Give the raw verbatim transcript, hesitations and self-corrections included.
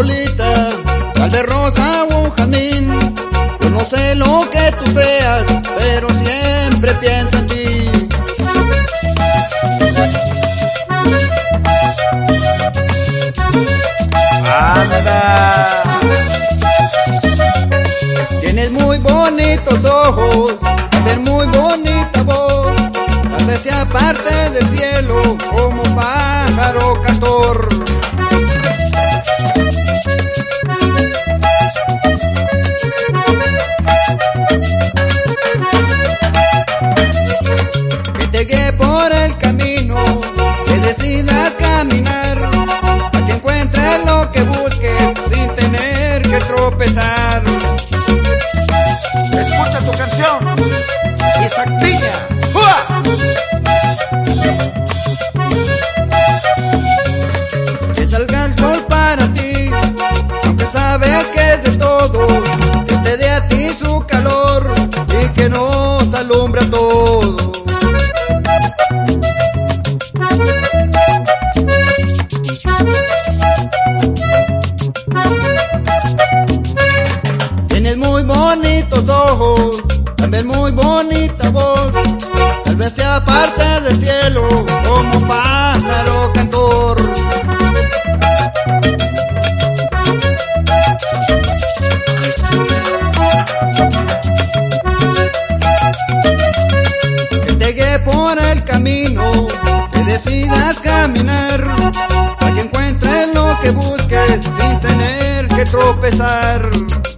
Lolita, tal vez rosa o un jazmín. Yo no sé lo que tú seas, pero siempre pienso en ti. Ah, ¿verdad? Tienes muy bonitos ojos, tal vez muy bonita voz, tal vez sea parte del cielo como pájaro cantor. Que te guíe por el camino, que decidas caminar, para que encuentres lo que busques sin tener que tropezar. Escucha tu canción, Isaac Piña. ¡Ua! Que salga el sol para ti, aunque sabes que es de todo, que te dé a ti su calor y que nos alumbre a todos. Tienes muy bonitos ojos, tal vez muy bonita voz, tal vez sea parte del cielo como pájaro cantor. Que te guíe por el camino, que decidas caminar, para que encuentres lo que busques sin tener que tropezar.